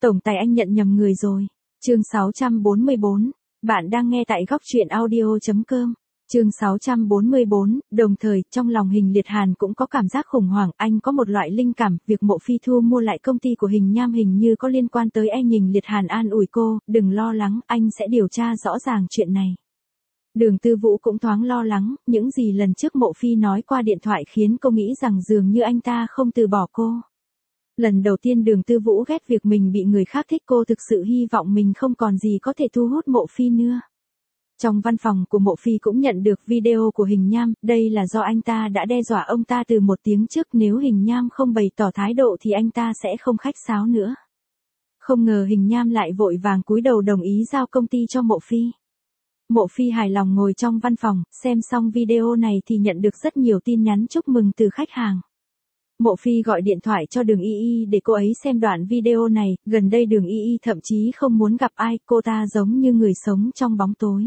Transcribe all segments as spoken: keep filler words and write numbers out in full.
Tổng tài anh nhận nhầm người rồi. Chương sáu trăm bốn mươi bốn. Bạn đang nghe tại góc truyện audio chấm com. Chương sáu trăm bốn mươi bốn, đồng thời, trong lòng Hình Liệt Hàn cũng có cảm giác khủng hoảng, anh có một loại linh cảm, việc Mộ Phi thu mua lại công ty của Hình Nham hình như có liên quan tới anh. Hình Liệt Hàn an ủi cô, đừng lo lắng, anh sẽ điều tra rõ ràng chuyện này. Đường Tư Vũ cũng thoáng lo lắng, những gì lần trước Mộ Phi nói qua điện thoại khiến cô nghĩ rằng dường như anh ta không từ bỏ cô. Lần đầu tiên Đường Tư Vũ ghét việc mình bị người khác thích, cô thực sự hy vọng mình không còn gì có thể thu hút Mộ Phi nữa. Trong văn phòng của Mộ Phi cũng nhận được video của Hình Nham, đây là do anh ta đã đe dọa ông ta từ một tiếng trước, nếu Hình Nham không bày tỏ thái độ thì anh ta sẽ không khách sáo nữa. Không ngờ Hình Nham lại vội vàng cúi đầu đồng ý giao công ty cho Mộ Phi. Mộ Phi hài lòng ngồi trong văn phòng, xem xong video này thì nhận được rất nhiều tin nhắn chúc mừng từ khách hàng. Mộ Phi gọi điện thoại cho Đường Y Y để cô ấy xem đoạn video này, gần đây Đường Y Y thậm chí không muốn gặp ai, cô ta giống như người sống trong bóng tối.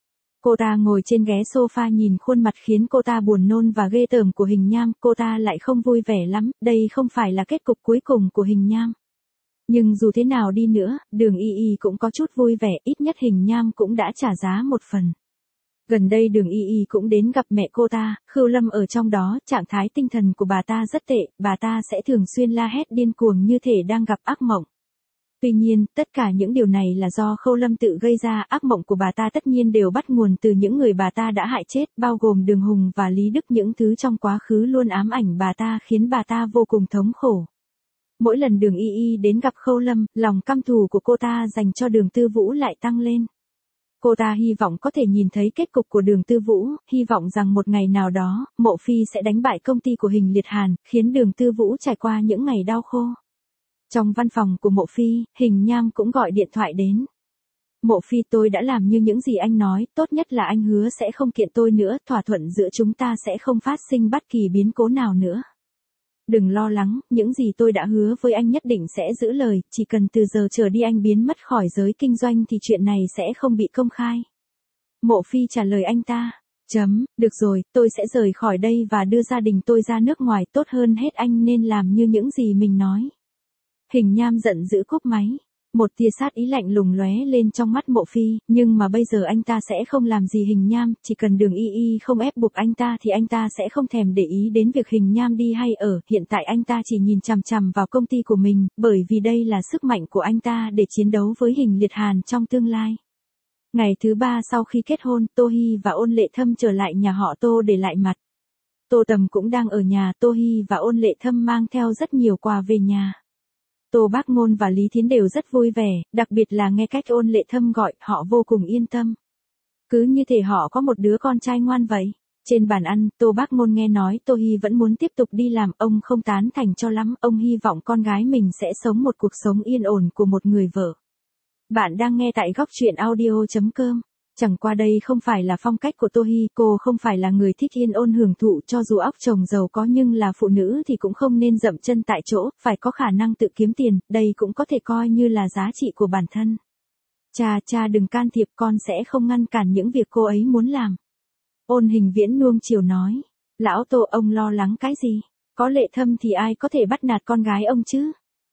Cô ta ngồi trên ghế sofa nhìn khuôn mặt khiến cô ta buồn nôn và ghê tởm của Hình Nham, cô ta lại không vui vẻ lắm, đây không phải là kết cục cuối cùng của Hình Nham. Nhưng dù thế nào đi nữa, Đường Y Y cũng có chút vui vẻ, ít nhất Hình Nham cũng đã trả giá một phần. Gần đây Đường Y Y cũng đến gặp mẹ cô ta, Khưu Lâm ở trong đó, trạng thái tinh thần của bà ta rất tệ, bà ta sẽ thường xuyên la hét điên cuồng như thể đang gặp ác mộng. Tuy nhiên, tất cả những điều này là do Khâu Lâm tự gây ra, ác mộng của bà ta tất nhiên đều bắt nguồn từ những người bà ta đã hại chết, bao gồm Đường Hùng và Lý Đức, những thứ trong quá khứ luôn ám ảnh bà ta khiến bà ta vô cùng thống khổ. Mỗi lần Đường Y Y đến gặp Khâu Lâm, lòng căm thù của cô ta dành cho Đường Tư Vũ lại tăng lên. Cô ta hy vọng có thể nhìn thấy kết cục của Đường Tư Vũ, hy vọng rằng một ngày nào đó, Mộ Phi sẽ đánh bại công ty của Hình Liệt Hàn, khiến Đường Tư Vũ trải qua những ngày đau khổ. Trong văn phòng của Mộ Phi, Hình Nham cũng gọi điện thoại đến. Mộ Phi, tôi đã làm như những gì anh nói, tốt nhất là anh hứa sẽ không kiện tôi nữa, thỏa thuận giữa chúng ta sẽ không phát sinh bất kỳ biến cố nào nữa. Đừng lo lắng, những gì tôi đã hứa với anh nhất định sẽ giữ lời, chỉ cần từ giờ trở đi anh biến mất khỏi giới kinh doanh thì chuyện này sẽ không bị công khai. Mộ Phi trả lời anh ta. Chấm, được rồi, tôi sẽ rời khỏi đây và đưa gia đình tôi ra nước ngoài, tốt hơn hết anh nên làm như những gì mình nói. Hình Nham giận dữ cúp máy. Một tia sát ý lạnh lùng lóe lên trong mắt Mộ Phi, nhưng mà bây giờ anh ta sẽ không làm gì Hình Nham, chỉ cần Đường Y Y không ép buộc anh ta thì anh ta sẽ không thèm để ý đến việc Hình Nham đi hay ở, hiện tại anh ta chỉ nhìn chằm chằm vào công ty của mình, bởi vì đây là sức mạnh của anh ta để chiến đấu với Hình Liệt Hàn trong tương lai. Ngày thứ ba sau khi kết hôn, Tô Hi và Ôn Lệ Thâm trở lại nhà họ Tô để lại mặt. Tô Tầm cũng đang ở nhà, Tô Hi và Ôn Lệ Thâm mang theo rất nhiều quà về nhà. Tô Bác Ngôn và Lý Thiến đều rất vui vẻ, đặc biệt là nghe cách Ôn Lệ Thâm gọi, họ vô cùng yên tâm. Cứ như thể họ có một đứa con trai ngoan vậy. Trên bàn ăn, Tô Bác Ngôn nghe nói Tô Hi vẫn muốn tiếp tục đi làm, ông không tán thành cho lắm, ông hy vọng con gái mình sẽ sống một cuộc sống yên ổn của một người vợ. Bạn đang nghe tại góc truyện audio chấm com. Chẳng qua đây không phải là phong cách của Tô Hi, cô không phải là người thích yên ổn hưởng thụ, cho dù óc chồng giàu có nhưng là phụ nữ thì cũng không nên dậm chân tại chỗ, phải có khả năng tự kiếm tiền, đây cũng có thể coi như là giá trị của bản thân. Cha, cha đừng can thiệp, con sẽ không ngăn cản những việc cô ấy muốn làm. Ôn Hình Viễn nuông chiều nói. Lão Tô, ông lo lắng cái gì? Có Lệ Thâm thì ai có thể bắt nạt con gái ông chứ?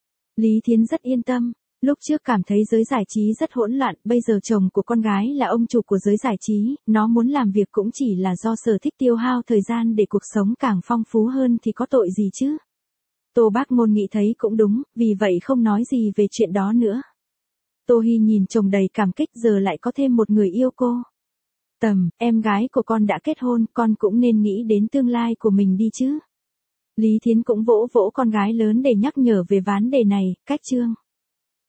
Lý Thiến rất yên tâm. Lúc trước cảm thấy giới giải trí rất hỗn loạn, bây giờ chồng của con gái là ông chủ của giới giải trí, nó muốn làm việc cũng chỉ là do sở thích tiêu hao thời gian để cuộc sống càng phong phú hơn thì có tội gì chứ. Tô Bác Ngôn nghĩ thấy cũng đúng, vì vậy không nói gì về chuyện đó nữa. Tô Hi nhìn chồng đầy cảm kích, giờ lại có thêm một người yêu cô. Tầm, em gái của con đã kết hôn, con cũng nên nghĩ đến tương lai của mình đi chứ. Lý Thiến cũng vỗ vỗ con gái lớn để nhắc nhở về vấn đề này, cách chương.